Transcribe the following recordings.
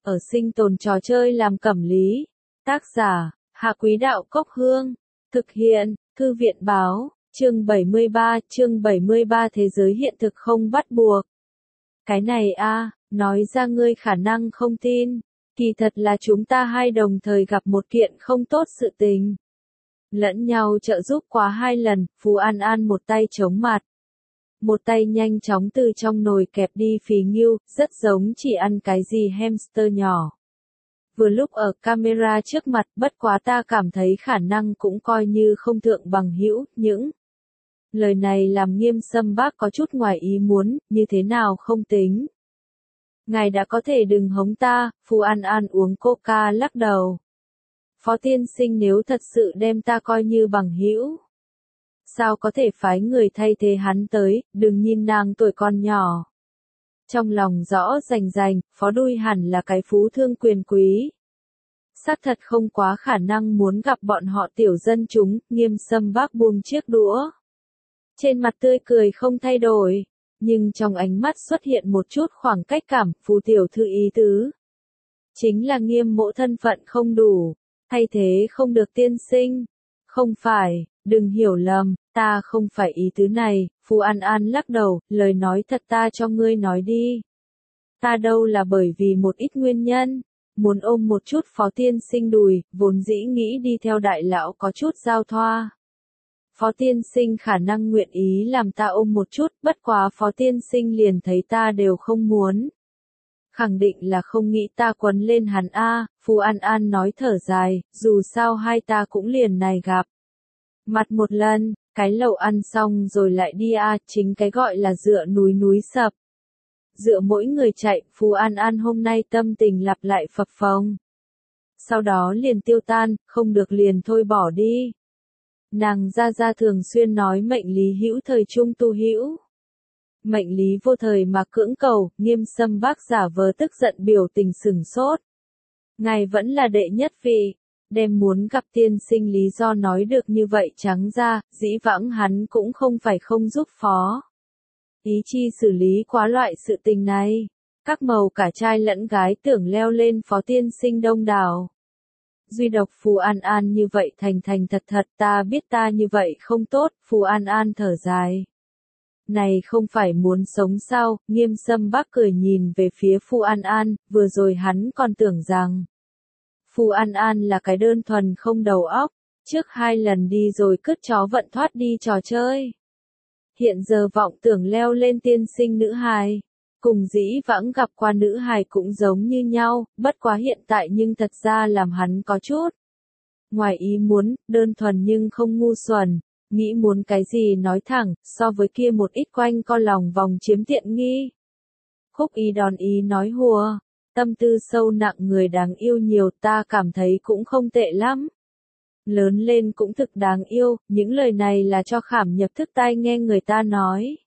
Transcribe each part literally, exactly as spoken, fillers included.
ở sinh tồn trò chơi làm cẩm lý. Tác giả, Hạ Quý Đạo Cốc Hương. Thực hiện, Thư viện Báo, chương bảy mươi ba, chương bảy mươi ba Thế giới hiện thực không bắt buộc. Cái này a, nói ra ngươi khả năng không tin, kỳ thật là chúng ta hai đồng thời gặp một kiện không tốt sự tình. Lẫn nhau trợ giúp quá hai lần, Phú An An một tay chống mặt. Một tay nhanh chóng từ trong nồi kẹp đi phì ngưu, rất giống chỉ ăn cái gì hamster nhỏ. Vừa lúc ở camera trước mặt, bất quá ta cảm thấy khả năng cũng coi như không thượng bằng hữu, những lời này làm Nghiêm Sâm Bác có chút ngoài ý muốn, như thế nào không tính. Ngài đã có thể đừng hống ta, Phú An An uống coca lắc đầu. Phó tiên sinh nếu thật sự đem ta coi như bằng hữu, sao có thể phái người thay thế hắn tới, đừng nhìn nàng tuổi còn nhỏ. Trong lòng rõ rành rành, Phó Đuôi hẳn là cái phú thương quyền quý. Xác thật không quá khả năng muốn gặp bọn họ tiểu dân chúng, Nghiêm Sâm Bác buông chiếc đũa. Trên mặt tươi cười không thay đổi, nhưng trong ánh mắt xuất hiện một chút khoảng cách cảm, Phú tiểu thư ý tứ. Chính là Nghiêm mỗ thân phận không đủ, thay thế không được tiên sinh. Không phải, đừng hiểu lầm, ta không phải ý tứ này, Phú An An lắc đầu, lời nói thật ta cho ngươi nói đi. Ta đâu là bởi vì một ít nguyên nhân, muốn ôm một chút Phó tiên sinh đùi, vốn dĩ nghĩ đi theo đại lão có chút giao thoa. Phó tiên sinh khả năng nguyện ý làm ta ôm một chút, bất quá Phó tiên sinh liền thấy ta đều không muốn. Khẳng định là không nghĩ ta quấn lên hắn a, Phú An An nói thở dài, dù sao hai ta cũng liền này gặp. Mặt một lần, cái lẩu ăn xong rồi lại đi a, chính cái gọi là dựa núi núi sập. Dựa mỗi người chạy, Phú An An hôm nay tâm tình lặp lại phập phồng. Sau đó liền tiêu tan, không được liền thôi bỏ đi. Nàng ra ra thường xuyên nói mệnh lý hữu thời trung tu hữu. Mệnh lý vô thời mà cưỡng cầu, Nghiêm Sâm Bác giả vờ tức giận biểu tình sừng sốt. Ngài vẫn là đệ nhất vị, đem muốn gặp tiên sinh lý do nói được như vậy trắng ra, dĩ vãng hắn cũng không phải không giúp Phó. Ý chi xử lý quá loại sự tình này, các màu cả trai lẫn gái tưởng leo lên Phó tiên sinh đông đảo. Duy độc Phú An An như vậy thành thành thật thật, ta biết ta như vậy không tốt, Phú An An thở dài. Này không phải muốn sống sao, Nghiêm Sâm Bác cười nhìn về phía Phú An An, vừa rồi hắn còn tưởng rằng Phú An An là cái đơn thuần không đầu óc, trước hai lần đi rồi cứt chó vận thoát đi trò chơi. Hiện giờ vọng tưởng leo lên tiên sinh nữ hài, cùng dĩ vãng gặp qua nữ hài cũng giống như nhau, bất quá hiện tại nhưng thật ra làm hắn có chút ngoài ý muốn, đơn thuần nhưng không ngu xuẩn. Nghĩ muốn cái gì nói thẳng, so với kia một ít quanh co lòng vòng chiếm tiện nghi. Khúc ý đòn ý nói hùa, tâm tư sâu nặng người đáng yêu nhiều, ta cảm thấy cũng không tệ lắm. Lớn lên cũng thực đáng yêu, những lời này là cho khảm nhập thức tai nghe người ta nói.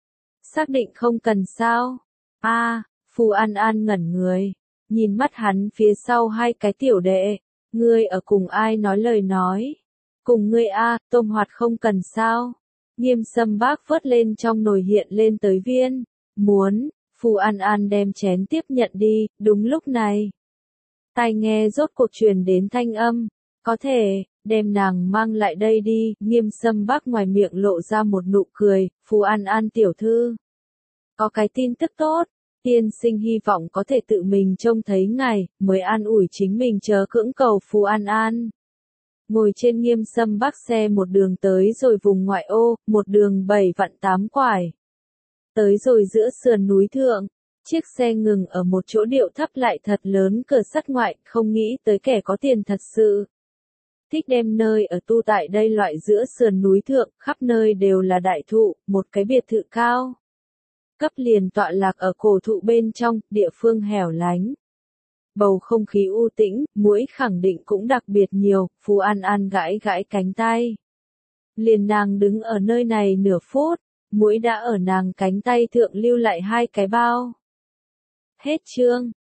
Xác định không cần sao. A, à, Phú An An ngẩn người, nhìn mắt hắn phía sau hai cái tiểu đệ, ngươi ở cùng ai nói lời nói. Cùng ngươi a, tôm hoạt không cần sao. Nghiêm Sâm Bác vớt lên trong nồi hiện lên tới viên. Muốn, Phú An An đem chén tiếp nhận đi, đúng lúc này. Tai nghe rốt cuộc truyền đến thanh âm. Có thể, đem nàng mang lại đây đi. Nghiêm Sâm Bác ngoài miệng lộ ra một nụ cười, Phú An An tiểu thư. Có cái tin tức tốt, tiên sinh hy vọng có thể tự mình trông thấy ngài, mới an ủi chính mình chớ cưỡng cầu Phú An An. Ngồi trên Nghiêm Sâm Bác xe một đường tới rồi vùng ngoại ô, một đường bảy vạn tám quải. Tới rồi giữa sườn núi thượng, chiếc xe ngừng ở một chỗ điệu thấp lại thật lớn cửa sắt ngoại, không nghĩ tới kẻ có tiền thật sự. Thích đem nơi ở tu tại đây loại giữa sườn núi thượng, khắp nơi đều là đại thụ, một cái biệt thự cao. Cấp liền tọa lạc ở cổ thụ bên trong, địa phương hẻo lánh. Bầu không khí u tĩnh, muỗi khẳng định cũng đặc biệt nhiều, Phú An An gãi gãi cánh tay. Liền nàng đứng ở nơi này nửa phút, muỗi đã ở nàng cánh tay thượng lưu lại hai cái bao. Hết chương.